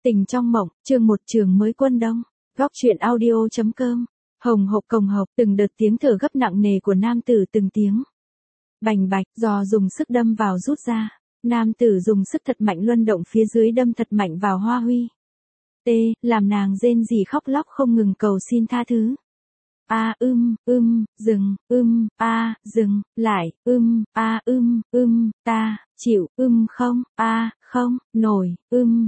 Tình trong mộng, chương 1 trường mới quân đông. Góc truyện audio.com. Hồng hộc cồng hộc, từng đợt tiếng thở gấp nặng nề của nam tử từng tiếng. Bành bạch, giò dùng sức đâm vào rút ra. Nam tử dùng sức thật mạnh luân động phía dưới đâm thật mạnh vào Hoa Huy. Làm nàng rên rỉ khóc lóc không ngừng cầu xin tha thứ. Dừng, dừng, lại, ta, chịu, không, không, nổi,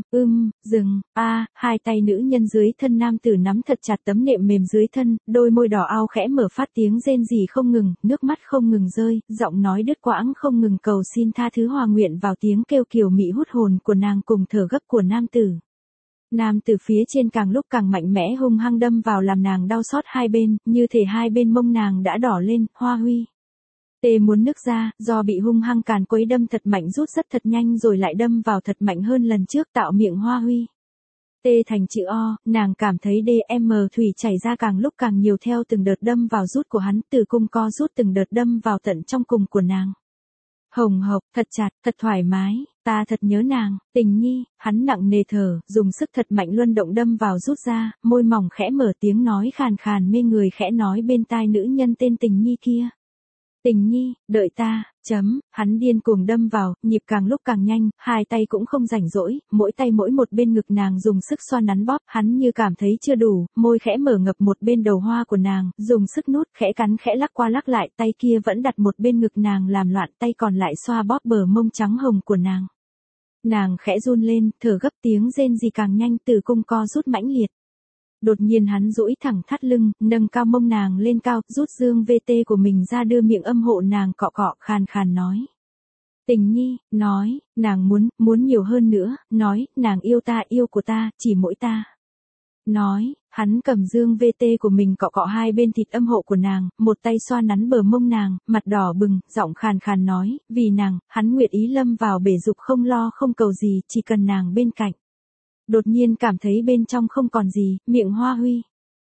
dừng, hai tay nữ nhân dưới thân nam tử nắm thật chặt tấm nệm mềm dưới thân, đôi môi đỏ ao khẽ mở phát tiếng rên rỉ không ngừng, nước mắt không ngừng rơi, giọng nói đứt quãng không ngừng cầu xin tha thứ hòa nguyện vào tiếng kêu kiều mị hút hồn của nàng cùng thở gấp của nam tử. Nam từ phía trên càng lúc càng mạnh mẽ hung hăng đâm vào làm nàng đau xót hai bên, như thể hai bên mông nàng đã đỏ lên, Hoa Huy. Muốn nức ra, do bị hung hăng càn quấy đâm thật mạnh rút rất thật nhanh rồi lại đâm vào thật mạnh hơn lần trước tạo miệng Hoa Huy. Thành chữ O, nàng cảm thấy DM thủy chảy ra càng lúc càng nhiều theo từng đợt đâm vào rút của hắn, từ cung co rút từng đợt đâm vào tận trong cùng của nàng. Hồng hộc, thật chặt, thật thoải mái, ta thật nhớ nàng, Tình Nhi, hắn nặng nề thở, dùng sức thật mạnh luân động đâm vào rút ra, môi mỏng khẽ mở tiếng nói khàn khàn mê người khẽ nói bên tai nữ nhân tên Tình Nhi kia. Tình Nhi, đợi ta, hắn điên cuồng đâm vào, nhịp càng lúc càng nhanh, hai tay cũng không rảnh rỗi, mỗi tay mỗi một bên ngực nàng dùng sức xoa nắn bóp, hắn như cảm thấy chưa đủ, môi khẽ mở ngập một bên đầu hoa của nàng, dùng sức nút, khẽ cắn khẽ lắc qua lắc lại, tay kia vẫn đặt một bên ngực nàng làm loạn, tay còn lại xoa bóp bờ mông trắng hồng của nàng. Nàng khẽ run lên, thở gấp tiếng rên rỉ càng nhanh từ cung co rút mãnh liệt. Đột nhiên hắn duỗi thẳng thắt lưng, nâng cao mông nàng lên cao, rút dương VT của mình ra đưa miệng âm hộ nàng cọ cọ khàn khàn nói. Tình Nhi, nói, nàng muốn nhiều hơn nữa, nói, nàng yêu ta yêu của ta, chỉ mỗi ta. Nói, hắn cầm dương VT của mình cọ cọ hai bên thịt âm hộ của nàng, một tay xoa nắn bờ mông nàng, mặt đỏ bừng, giọng khàn khàn nói, vì nàng, hắn nguyện ý lâm vào bể dục không lo không cầu gì, chỉ cần nàng bên cạnh. Đột nhiên cảm thấy bên trong không còn gì, miệng Hoa Huy.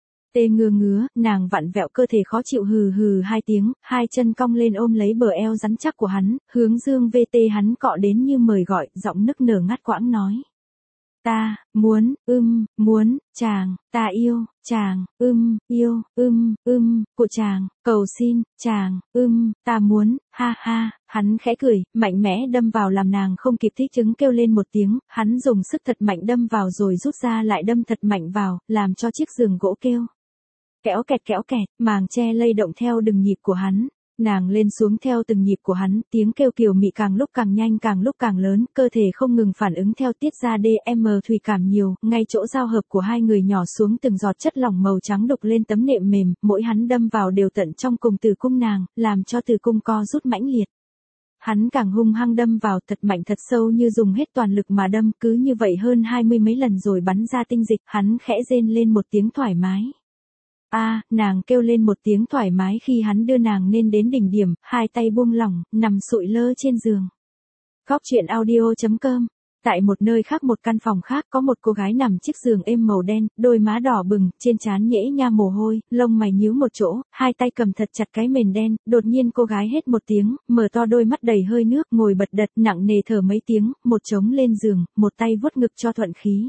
Ngứa, nàng vặn vẹo cơ thể khó chịu hừ hai tiếng, hai chân cong lên ôm lấy bờ eo rắn chắc của hắn, hướng dương VT hắn cọ đến như mời gọi, giọng nức nở ngắt quãng nói. Ta, muốn, chàng, ta yêu, chàng, yêu, của chàng, cầu xin, chàng, ta muốn, ha, hắn khẽ cười, mạnh mẽ đâm vào làm nàng không kịp thích ứng kêu lên một tiếng, hắn dùng sức thật mạnh đâm vào rồi rút ra lại đâm thật mạnh vào, làm cho chiếc giường gỗ kêu. Kéo kẹt, màng che lay động theo từng nhịp của hắn. Nàng lên xuống theo từng nhịp của hắn, tiếng kêu kiều mị càng lúc càng nhanh càng lúc càng lớn, cơ thể không ngừng phản ứng theo tiết ra DM thủy cảm nhiều, ngay chỗ giao hợp của hai người nhỏ xuống từng giọt chất lỏng màu trắng đục lên tấm nệm mềm, mỗi hắn đâm vào đều tận trong cùng tử cung nàng, làm cho tử cung co rút mãnh liệt. Hắn càng hung hăng đâm vào thật mạnh thật sâu như dùng hết toàn lực mà đâm, cứ như vậy hơn 20 mấy lần rồi bắn ra tinh dịch, hắn khẽ rên lên một tiếng thoải mái. Nàng kêu lên một tiếng thoải mái khi hắn đưa nàng lên đến đỉnh điểm, hai tay buông lỏng, nằm sụi lơ trên giường. Góc truyện audio.com. Tại một nơi khác một căn phòng khác có một cô gái nằm chiếc giường êm màu đen, đôi má đỏ bừng, trên trán nhễ nha mồ hôi, lông mày nhíu một chỗ, hai tay cầm thật chặt cái mền đen, đột nhiên cô gái hét một tiếng, mở to đôi mắt đầy hơi nước, ngồi bật đật, nặng nề thở mấy tiếng, một trống lên giường, một tay vuốt ngực cho thuận khí.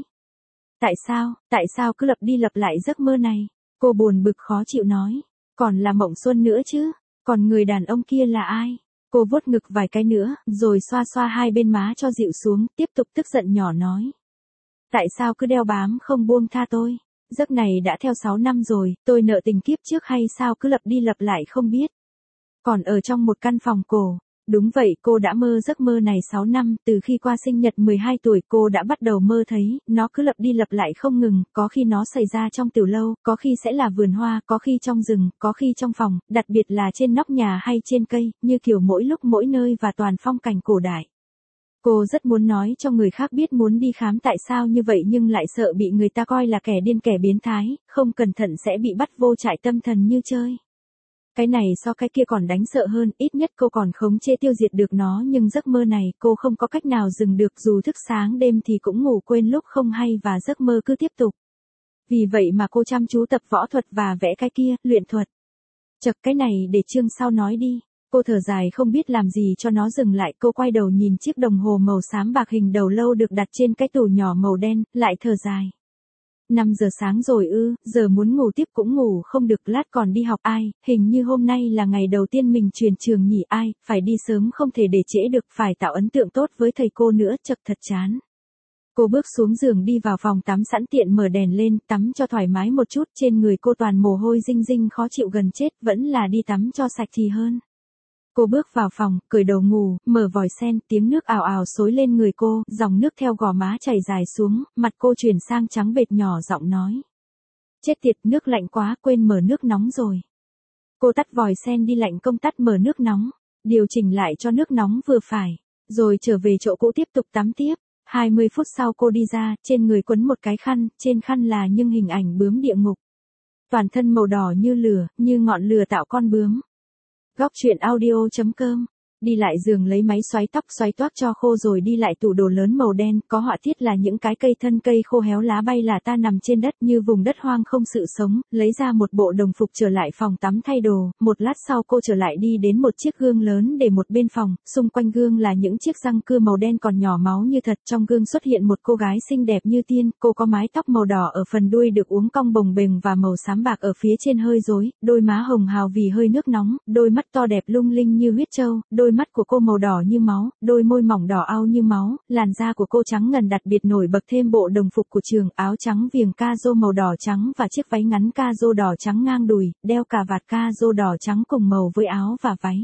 Tại sao cứ lặp đi lặp lại giấc mơ này? Cô buồn bực khó chịu nói, còn là mộng xuân nữa chứ, còn người đàn ông kia là ai? Cô vuốt ngực vài cái nữa, rồi xoa xoa hai bên má cho dịu xuống, tiếp tục tức giận nhỏ nói. Tại sao cứ đeo bám không buông tha tôi? Giấc này đã theo 6 năm rồi, tôi nợ tình kiếp trước hay sao cứ lặp đi lặp lại không biết. Còn ở trong một căn phòng cổ. Đúng vậy, cô đã mơ giấc mơ này 6 năm, từ khi qua sinh nhật 12 tuổi cô đã bắt đầu mơ thấy, nó cứ lặp đi lặp lại không ngừng, có khi nó xảy ra trong tiểu lâu, có khi sẽ là vườn hoa, có khi trong rừng, có khi trong phòng, đặc biệt là trên nóc nhà hay trên cây, như kiểu mỗi lúc mỗi nơi và toàn phong cảnh cổ đại. Cô rất muốn nói cho người khác biết muốn đi khám tại sao như vậy nhưng lại sợ bị người ta coi là kẻ điên kẻ biến thái, không cẩn thận sẽ bị bắt vô trại tâm thần như chơi. Cái này so cái kia còn đáng sợ hơn, ít nhất cô còn khống chế tiêu diệt được nó nhưng giấc mơ này cô không có cách nào dừng được dù thức sáng đêm thì cũng ngủ quên lúc không hay và giấc mơ cứ tiếp tục. Vì vậy mà cô chăm chú tập võ thuật và vẽ cái kia, luyện thuật. Chậc cái này để chương sau nói đi. Cô thở dài không biết làm gì cho nó dừng lại, cô quay đầu nhìn chiếc đồng hồ màu xám bạc hình đầu lâu được đặt trên cái tủ nhỏ màu đen, lại thở dài. 5 giờ sáng rồi ư, giờ muốn ngủ tiếp cũng ngủ không được, lát còn đi học ai, hình như hôm nay là ngày đầu tiên mình chuyển trường nhỉ, ai, phải đi sớm không thể để trễ được, phải tạo ấn tượng tốt với thầy cô nữa, chật thật chán. Cô bước xuống giường đi vào phòng tắm sẵn tiện mở đèn lên, tắm cho thoải mái một chút, trên người cô toàn mồ hôi dinh dinh khó chịu gần chết, vẫn là đi tắm cho sạch thì hơn. Cô bước vào phòng, cởi đồ ngủ, mở vòi sen, tiếng nước ào ào xối lên người cô, dòng nước theo gò má chảy dài xuống, mặt cô chuyển sang trắng bệch, nhỏ giọng nói. Chết tiệt, nước lạnh quá, quên mở nước nóng rồi. Cô tắt vòi sen đi, lạnh công tắt mở nước nóng, điều chỉnh lại cho nước nóng vừa phải, rồi trở về chỗ cũ tiếp tục tắm tiếp. 20 phút sau cô đi ra, trên người quấn một cái khăn, trên khăn là những hình ảnh bướm địa ngục. Toàn thân màu đỏ như lửa, như ngọn lửa tạo con bướm. Góc truyện audio.com. Đi lại giường lấy máy xoáy tóc xoáy toác cho khô rồi đi lại tủ đồ lớn màu đen, có họa tiết là những cái cây thân cây khô héo lá bay là ta nằm trên đất như vùng đất hoang không sự sống, lấy ra một bộ đồng phục trở lại phòng tắm thay đồ, một lát sau cô trở lại đi đến một chiếc gương lớn để một bên phòng, xung quanh gương là những chiếc răng cưa màu đen còn nhỏ máu như thật, trong gương xuất hiện một cô gái xinh đẹp như tiên, cô có mái tóc màu đỏ ở phần đuôi được uốn cong bồng bềnh và màu xám bạc ở phía trên hơi rối, đôi má hồng hào vì hơi nước nóng, đôi mắt to đẹp lung linh như huyết trâu, đôi mắt của cô màu đỏ như máu, đôi môi mỏng đỏ au như máu, làn da của cô trắng ngần đặc biệt nổi bật, thêm bộ đồng phục của trường, áo trắng viền ca-rô màu đỏ trắng và chiếc váy ngắn ca-rô đỏ trắng ngang đùi, đeo cà vạt ca-rô đỏ trắng cùng màu với áo và váy.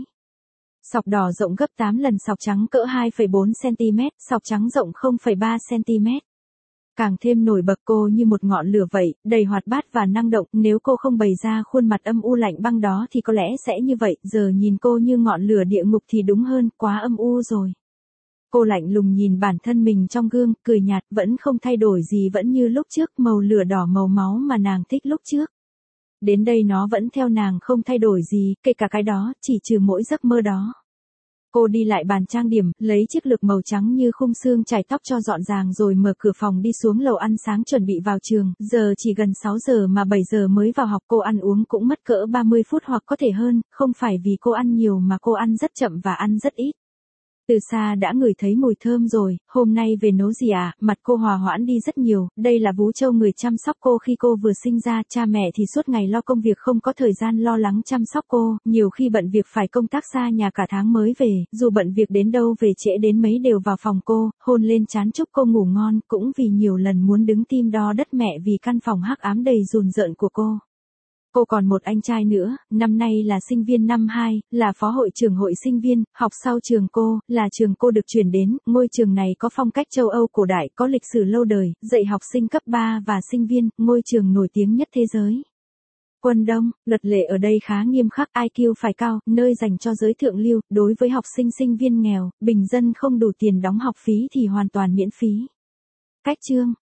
Sọc đỏ rộng gấp 8 lần sọc trắng cỡ 2,4 cm, sọc trắng rộng 0,3 cm. Càng thêm nổi bật, cô như một ngọn lửa vậy, đầy hoạt bát và năng động, nếu cô không bày ra khuôn mặt âm u lạnh băng đó thì có lẽ sẽ như vậy, giờ nhìn cô như ngọn lửa địa ngục thì đúng hơn, quá âm u rồi. Cô lạnh lùng nhìn bản thân mình trong gương, cười nhạt, vẫn không thay đổi gì, vẫn như lúc trước, màu lửa đỏ màu máu mà nàng thích lúc trước. Đến đây nó vẫn theo nàng không thay đổi gì, kể cả cái đó, chỉ trừ mỗi giấc mơ đó. Cô đi lại bàn trang điểm, lấy chiếc lược màu trắng như khung xương chải tóc cho gọn gàng rồi mở cửa phòng đi xuống lầu ăn sáng chuẩn bị vào trường, giờ chỉ gần 6 giờ mà 7 giờ mới vào học, cô ăn uống cũng mất cỡ 30 phút hoặc có thể hơn, không phải vì cô ăn nhiều mà cô ăn rất chậm và ăn rất ít. Từ xa đã ngửi thấy mùi thơm rồi, hôm nay về nấu gì à, mặt cô hòa hoãn đi rất nhiều, đây là Vú Châu người chăm sóc cô khi cô vừa sinh ra, cha mẹ thì suốt ngày lo công việc không có thời gian lo lắng chăm sóc cô, nhiều khi bận việc phải công tác xa nhà cả tháng mới về, dù bận việc đến đâu về trễ đến mấy đều vào phòng cô, hôn lên trán chúc cô ngủ ngon, cũng vì nhiều lần muốn đứng tim đo đất mẹ vì căn phòng hắc ám đầy rùn rợn của cô. Cô còn một anh trai nữa, năm nay là sinh viên năm 2, là phó hội trưởng hội sinh viên, học sau trường cô, là trường cô được chuyển đến, ngôi trường này có phong cách châu Âu cổ đại, có lịch sử lâu đời, dạy học sinh cấp 3 và sinh viên, ngôi trường nổi tiếng nhất thế giới. Quân Đông, luật lệ ở đây khá nghiêm khắc, IQ phải cao, nơi dành cho giới thượng lưu, đối với học sinh sinh viên nghèo, bình dân không đủ tiền đóng học phí thì hoàn toàn miễn phí. Cách chương